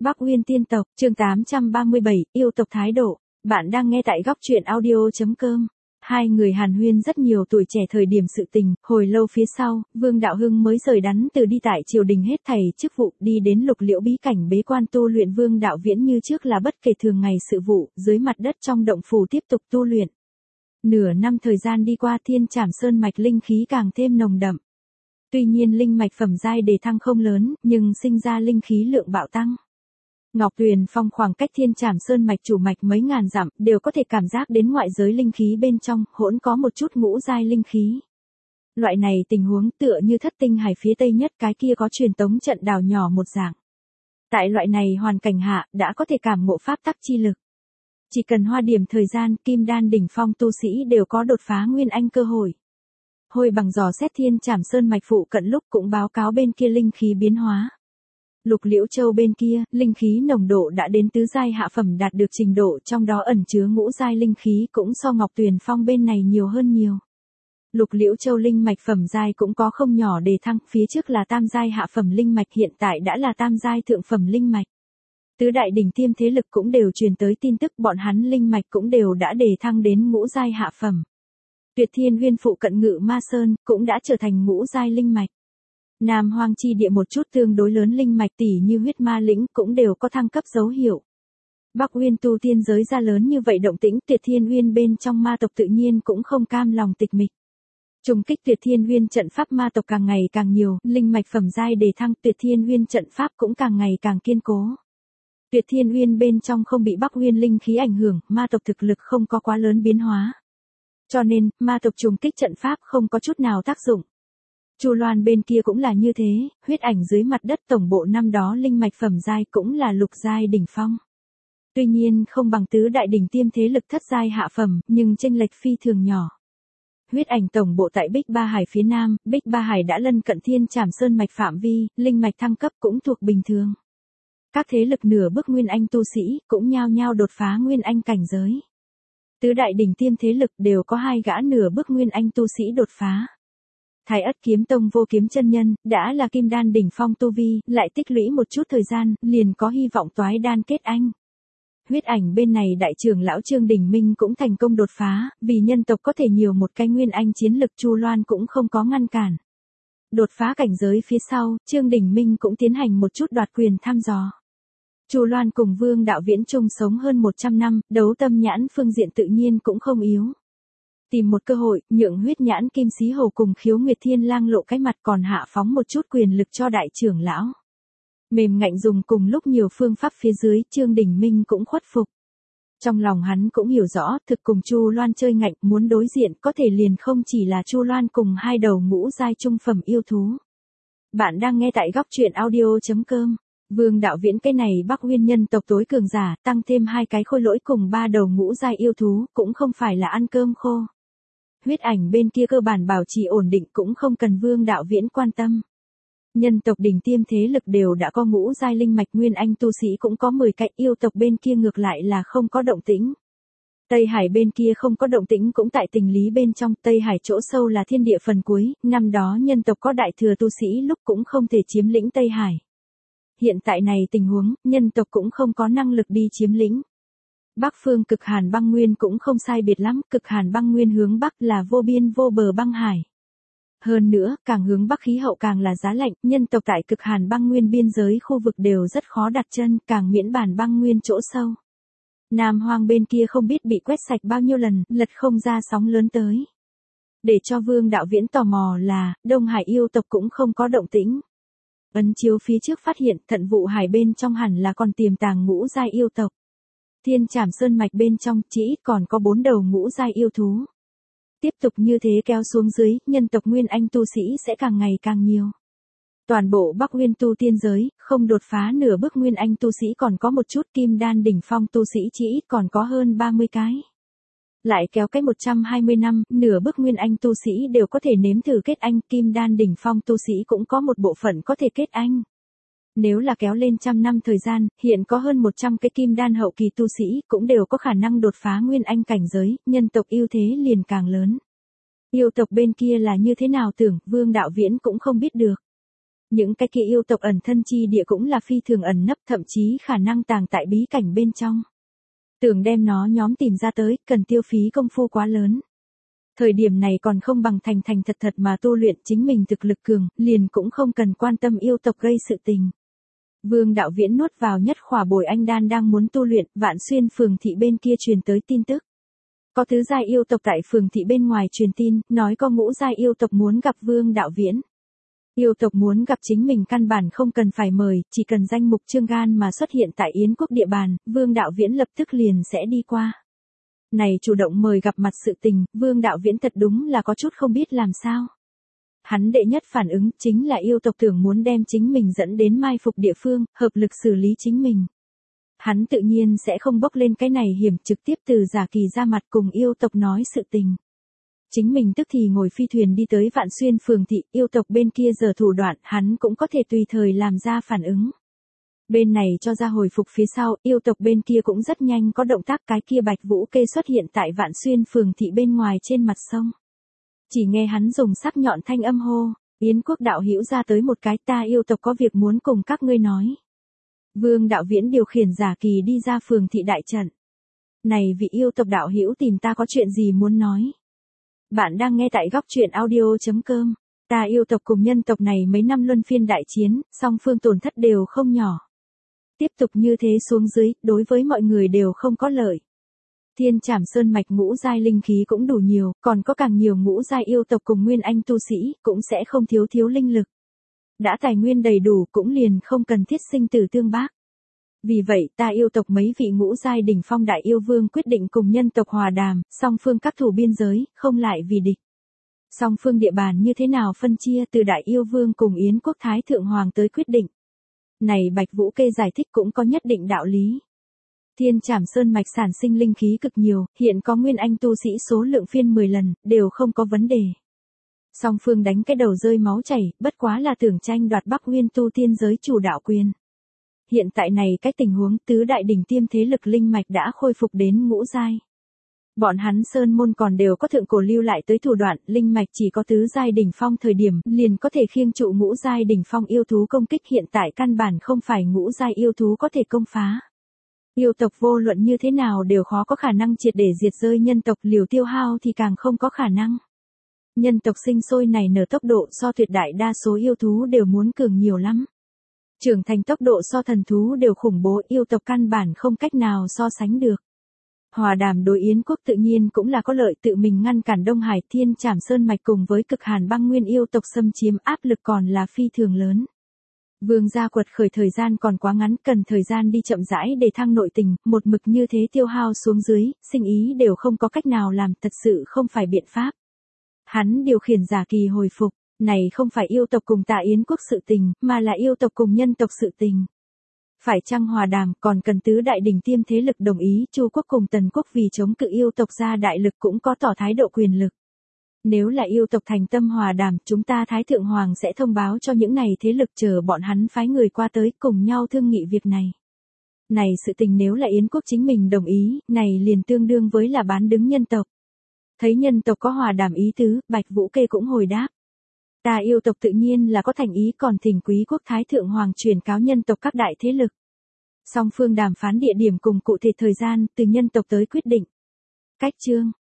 Bắc Uyên tiên tộc, chương 837, yêu tộc thái độ. Bạn đang nghe tại góc truyện audio.com. Hai người hàn huyên rất nhiều tuổi trẻ thời điểm sự tình, hồi lâu phía sau, Vương Đạo Hưng mới rời đắn từ đi tại triều đình hết thảy chức vụ, đi đến Lục Liễu bí cảnh bế quan tu luyện. Vương Đạo Viễn như trước là bất kể thường ngày sự vụ, dưới mặt đất trong động phủ tiếp tục tu luyện. Nửa năm thời gian đi qua, Thiên Trảm Sơn mạch linh khí càng thêm nồng đậm. Tuy nhiên linh mạch phẩm giai đề thăng không lớn, nhưng sinh ra linh khí lượng bạo tăng. Ngọc Tuyền Phong khoảng cách Thiên Trảm Sơn mạch chủ mạch mấy ngàn dặm, đều có thể cảm giác đến ngoại giới linh khí bên trong, hỗn có một chút ngũ giai linh khí. Loại này tình huống tựa như Thất Tinh Hải phía tây nhất cái kia có truyền tống trận đảo nhỏ một dạng. Tại loại này hoàn cảnh hạ, đã có thể cảm ngộ pháp tắc chi lực. Chỉ cần hoa điểm thời gian, kim đan đỉnh phong tu sĩ đều có đột phá nguyên anh cơ hội. Hồi bằng dò xét Thiên Trảm Sơn mạch phụ cận lúc cũng báo cáo bên kia linh khí biến hóa. Lục Liễu Châu bên kia, linh khí nồng độ đã đến tứ giai hạ phẩm đạt được trình độ, trong đó ẩn chứa ngũ giai linh khí cũng so Ngọc Tuyền Phong bên này nhiều hơn nhiều. Lục Liễu Châu linh mạch phẩm giai cũng có không nhỏ đề thăng, phía trước là tam giai hạ phẩm linh mạch, hiện tại đã là tam giai thượng phẩm linh mạch. Tứ đại đỉnh tiêm thế lực cũng đều truyền tới tin tức, bọn hắn linh mạch cũng đều đã đề thăng đến ngũ giai hạ phẩm. Tuyệt Thiên Uyên phụ cận Ngự Ma Sơn cũng đã trở thành ngũ giai linh mạch. Nam Hoang chi địa một chút tương đối lớn linh mạch tỷ như Huyết Ma lĩnh cũng đều có thăng cấp dấu hiệu. Bắc Uyên tu tiên giới ra lớn như vậy động tĩnh, Tuyệt Thiên Uyên bên trong ma tộc tự nhiên cũng không cam lòng tịch mịch. Trùng kích Tuyệt Thiên Uyên trận pháp ma tộc càng ngày càng nhiều, linh mạch phẩm giai đề thăng, Tuyệt Thiên Uyên trận pháp cũng càng ngày càng kiên cố. Tuyệt Thiên Uyên bên trong không bị Bắc Uyên linh khí ảnh hưởng, ma tộc thực lực không có quá lớn biến hóa. Cho nên, ma tộc trùng kích trận pháp không có chút nào tác dụng. Chu Loan bên kia cũng là như thế, huyết ảnh dưới mặt đất tổng bộ năm đó linh mạch phẩm giai cũng là lục giai đỉnh phong. Tuy nhiên không bằng tứ đại đỉnh tiêm thế lực thất giai hạ phẩm, nhưng chênh lệch phi thường nhỏ. Huyết ảnh tổng bộ tại Bích Ba Hải phía nam, Bích Ba Hải đã lân cận Thiên Trảm Sơn mạch phạm vi, linh mạch thăng cấp cũng thuộc bình thường. Các thế lực nửa bước nguyên anh tu sĩ cũng nhao nhao đột phá nguyên anh cảnh giới. Tứ đại đỉnh tiêm thế lực đều có hai gã nửa bước nguyên anh tu sĩ đột phá. Thái Ất Kiếm Tông Vô Kiếm chân nhân, đã là kim đan đỉnh phong tu vi, lại tích lũy một chút thời gian, liền có hy vọng toái đan kết anh. Huyết ảnh bên này đại trưởng lão Trương Đình Minh cũng thành công đột phá, vì nhân tộc có thể nhiều một cái nguyên anh chiến lực, Chu Loan cũng không có ngăn cản. Đột phá cảnh giới phía sau, Trương Đình Minh cũng tiến hành một chút đoạt quyền thăm dò. Chu Loan cùng Vương Đạo Viễn chung sống hơn 100 năm, đấu tâm nhãn phương diện tự nhiên cũng không yếu. Tìm một cơ hội, nhượng huyết nhãn Kim Xí Hầu cùng Khiếu Nguyệt Thiên Lang lộ cái mặt, còn hạ phóng một chút quyền lực cho đại trưởng lão. Mềm ngạnh dùng cùng lúc nhiều phương pháp phía dưới, Trương Đình Minh cũng khuất phục. Trong lòng hắn cũng hiểu rõ, thực cùng Chu Loan chơi ngạnh, muốn đối diện có thể liền không chỉ là Chu Loan cùng hai đầu ngũ giai trung phẩm yêu thú. Bạn đang nghe tại góc truyện audio.com. Vương Đạo Viễn cái này Bắc Uyên nhân tộc tối cường giả, tăng thêm hai cái khôi lỗi cùng ba đầu ngũ giai yêu thú, cũng không phải là ăn cơm khô. Huyết ảnh bên kia cơ bản bảo trì ổn định, cũng không cần Vương Đạo Viễn quan tâm. Nhân tộc đỉnh tiêm thế lực đều đã có ngũ giai linh mạch, nguyên anh tu sĩ cũng có 10 cái, yêu tộc bên kia ngược lại là không có động tĩnh. Tây Hải bên kia không có động tĩnh cũng tại tình lý bên trong, Tây Hải chỗ sâu là thiên địa phần cuối, năm đó nhân tộc có đại thừa tu sĩ lúc cũng không thể chiếm lĩnh Tây Hải. Hiện tại này tình huống, nhân tộc cũng không có năng lực đi chiếm lĩnh. Bắc phương Cực Hàn băng nguyên cũng không sai biệt lắm, Cực Hàn băng nguyên hướng bắc là vô biên vô bờ băng hải. Hơn nữa, càng hướng bắc khí hậu càng là giá lạnh, nhân tộc tại Cực Hàn băng nguyên biên giới khu vực đều rất khó đặt chân, càng miễn bàn băng nguyên chỗ sâu. Nam Hoang bên kia không biết bị quét sạch bao nhiêu lần, lật không ra sóng lớn tới. Để cho Vương Đạo Viễn tò mò là, Đông Hải yêu tộc cũng không có động tĩnh. Ấn chiếu phía trước phát hiện, Thận Vụ Hải bên trong hẳn là còn tiềm tàng ngũ giai yêu tộc. Thiên Trảm Sơn mạch bên trong chỉ ít còn có 4 đầu ngũ giai yêu thú. Tiếp tục như thế kéo xuống dưới, nhân tộc nguyên anh tu sĩ sẽ càng ngày càng nhiều. Toàn bộ Bắc Uyên tu tiên giới, không đột phá nửa bước nguyên anh tu sĩ còn có một chút, kim đan đỉnh phong tu sĩ chỉ ít còn có hơn 30 cái. Lại kéo cái 120 năm, nửa bước nguyên anh tu sĩ đều có thể nếm thử kết anh, kim đan đỉnh phong tu sĩ cũng có một bộ phận có thể kết anh. Nếu là kéo lên trăm năm thời gian, hiện có hơn 100 cái kim đan hậu kỳ tu sĩ cũng đều có khả năng đột phá nguyên anh cảnh giới, nhân tộc ưu thế liền càng lớn. Yêu tộc bên kia là như thế nào tưởng, Vương Đạo Viễn cũng không biết được. Những cái kia yêu tộc ẩn thân chi địa cũng là phi thường ẩn nấp, thậm chí khả năng tàng tại bí cảnh bên trong. Tưởng đem nó nhóm tìm ra tới, cần tiêu phí công phu quá lớn. Thời điểm này còn không bằng thành thành thật thật mà tu luyện, chính mình thực lực cường, liền cũng không cần quan tâm yêu tộc gây sự tình. Vương Đạo Viễn nuốt vào nhất khỏa bồi anh đan đang muốn tu luyện, Vạn Xuyên phường thị bên kia truyền tới tin tức. Có tứ giai yêu tộc tại phường thị bên ngoài truyền tin, nói có ngũ giai yêu tộc muốn gặp Vương Đạo Viễn. Yêu tộc muốn gặp chính mình căn bản không cần phải mời, chỉ cần danh mục Trương Gan mà xuất hiện tại Yến quốc địa bàn, Vương Đạo Viễn lập tức liền sẽ đi qua. Này chủ động mời gặp mặt sự tình, Vương Đạo Viễn thật đúng là có chút không biết làm sao. Hắn đệ nhất phản ứng chính là yêu tộc tưởng muốn đem chính mình dẫn đến mai phục địa phương, hợp lực xử lý chính mình. Hắn tự nhiên sẽ không bốc lên cái này hiểm, trực tiếp từ Giả Kỳ ra mặt cùng yêu tộc nói sự tình. Chính mình tức thì ngồi phi thuyền đi tới Vạn Xuyên phường thị, yêu tộc bên kia giờ thủ đoạn, hắn cũng có thể tùy thời làm ra phản ứng. Bên này cho ra hồi phục phía sau, yêu tộc bên kia cũng rất nhanh có động tác, cái kia Bạch Vũ Kê xuất hiện tại Vạn Xuyên phường thị bên ngoài trên mặt sông. Chỉ nghe hắn dùng sắc nhọn thanh âm hô, Yến quốc đạo hữu ra tới một cái, ta yêu tộc có việc muốn cùng các ngươi nói. Vương Đạo Viễn điều khiển Giả Kỳ đi ra phường thị đại trận. Này vị yêu tộc đạo hữu tìm ta có chuyện gì muốn nói? Bạn đang nghe tại góc truyện audio.com. Ta yêu tộc cùng nhân tộc này mấy năm luân phiên đại chiến, song phương tổn thất đều không nhỏ. Tiếp tục như thế xuống dưới, đối với mọi người đều không có lợi. Thiên Trảm Sơn mạch ngũ giai linh khí cũng đủ nhiều, còn có càng nhiều ngũ giai yêu tộc cùng nguyên anh tu sĩ, cũng sẽ không thiếu linh lực. Đã tài nguyên đầy đủ cũng liền không cần thiết sinh tử tương bác. Vì vậy ta yêu tộc mấy vị ngũ giai đỉnh phong đại yêu vương quyết định cùng nhân tộc hòa đàm, song phương các thủ biên giới, không lại vì địch. Song phương địa bàn như thế nào phân chia từ đại yêu vương cùng Yến quốc thái thượng hoàng tới quyết định. Này Bạch Vũ Kê giải thích cũng có nhất định đạo lý. Thiên Trảm Sơn mạch sản sinh linh khí cực nhiều, hiện có nguyên anh tu sĩ số lượng phiên 10 lần, đều không có vấn đề. Song phương đánh cái đầu rơi máu chảy, bất quá là tưởng tranh đoạt Bắc Nguyên tu tiên giới chủ đạo quyền. Hiện tại này cái tình huống tứ đại đỉnh tiêm thế lực linh mạch đã khôi phục đến ngũ giai. Bọn hắn sơn môn còn đều có thượng cổ lưu lại tới thủ đoạn, linh mạch chỉ có tứ giai đỉnh phong thời điểm, liền có thể khiêng trụ ngũ giai đỉnh phong yêu thú công kích, hiện tại căn bản không phải ngũ giai yêu thú có thể công phá. Yêu tộc vô luận như thế nào đều khó có khả năng triệt để diệt rơi nhân tộc, liều tiêu hao thì càng không có khả năng. Nhân tộc sinh sôi này nở tốc độ so tuyệt đại đa số yêu thú đều muốn cường nhiều lắm. Trưởng thành tốc độ so thần thú đều khủng bố, yêu tộc căn bản không cách nào so sánh được. Hòa đàm đối Yến quốc tự nhiên cũng là có lợi, tự mình ngăn cản Đông Hải Thiên Trảm Sơn mạch cùng với Cực Hàn băng nguyên yêu tộc xâm chiếm, áp lực còn là phi thường lớn. Vương gia quật khởi thời gian còn quá ngắn, cần thời gian đi chậm rãi để thăng nội tình, một mực như thế tiêu hao xuống dưới, sinh ý đều không có cách nào làm, thật sự không phải biện pháp. Hắn điều khiển Giả Kỳ hồi phục, này không phải yêu tộc cùng Tạ Yến quốc sự tình, mà là yêu tộc cùng nhân tộc sự tình. Phải chăng hòa đàm, còn cần tứ đại đỉnh tiêm thế lực đồng ý, Chu quốc cùng Tần quốc vì chống cự yêu tộc ra đại lực cũng có tỏ thái độ quyền lực. Nếu là yêu tộc thành tâm hòa đàm, chúng ta Thái Thượng Hoàng sẽ thông báo cho những này thế lực, chờ bọn hắn phái người qua tới cùng nhau thương nghị việc này. Này sự tình nếu là Yến quốc chính mình đồng ý, này liền tương đương với là bán đứng nhân tộc. Thấy nhân tộc có hòa đàm ý tứ, Bạch Vũ Kê cũng hồi đáp. Ta yêu tộc tự nhiên là có thành ý, còn thỉnh quý quốc Thái Thượng Hoàng truyền cáo nhân tộc các đại thế lực. Song phương đàm phán địa điểm cùng cụ thể thời gian, từ nhân tộc tới quyết định. Cách chương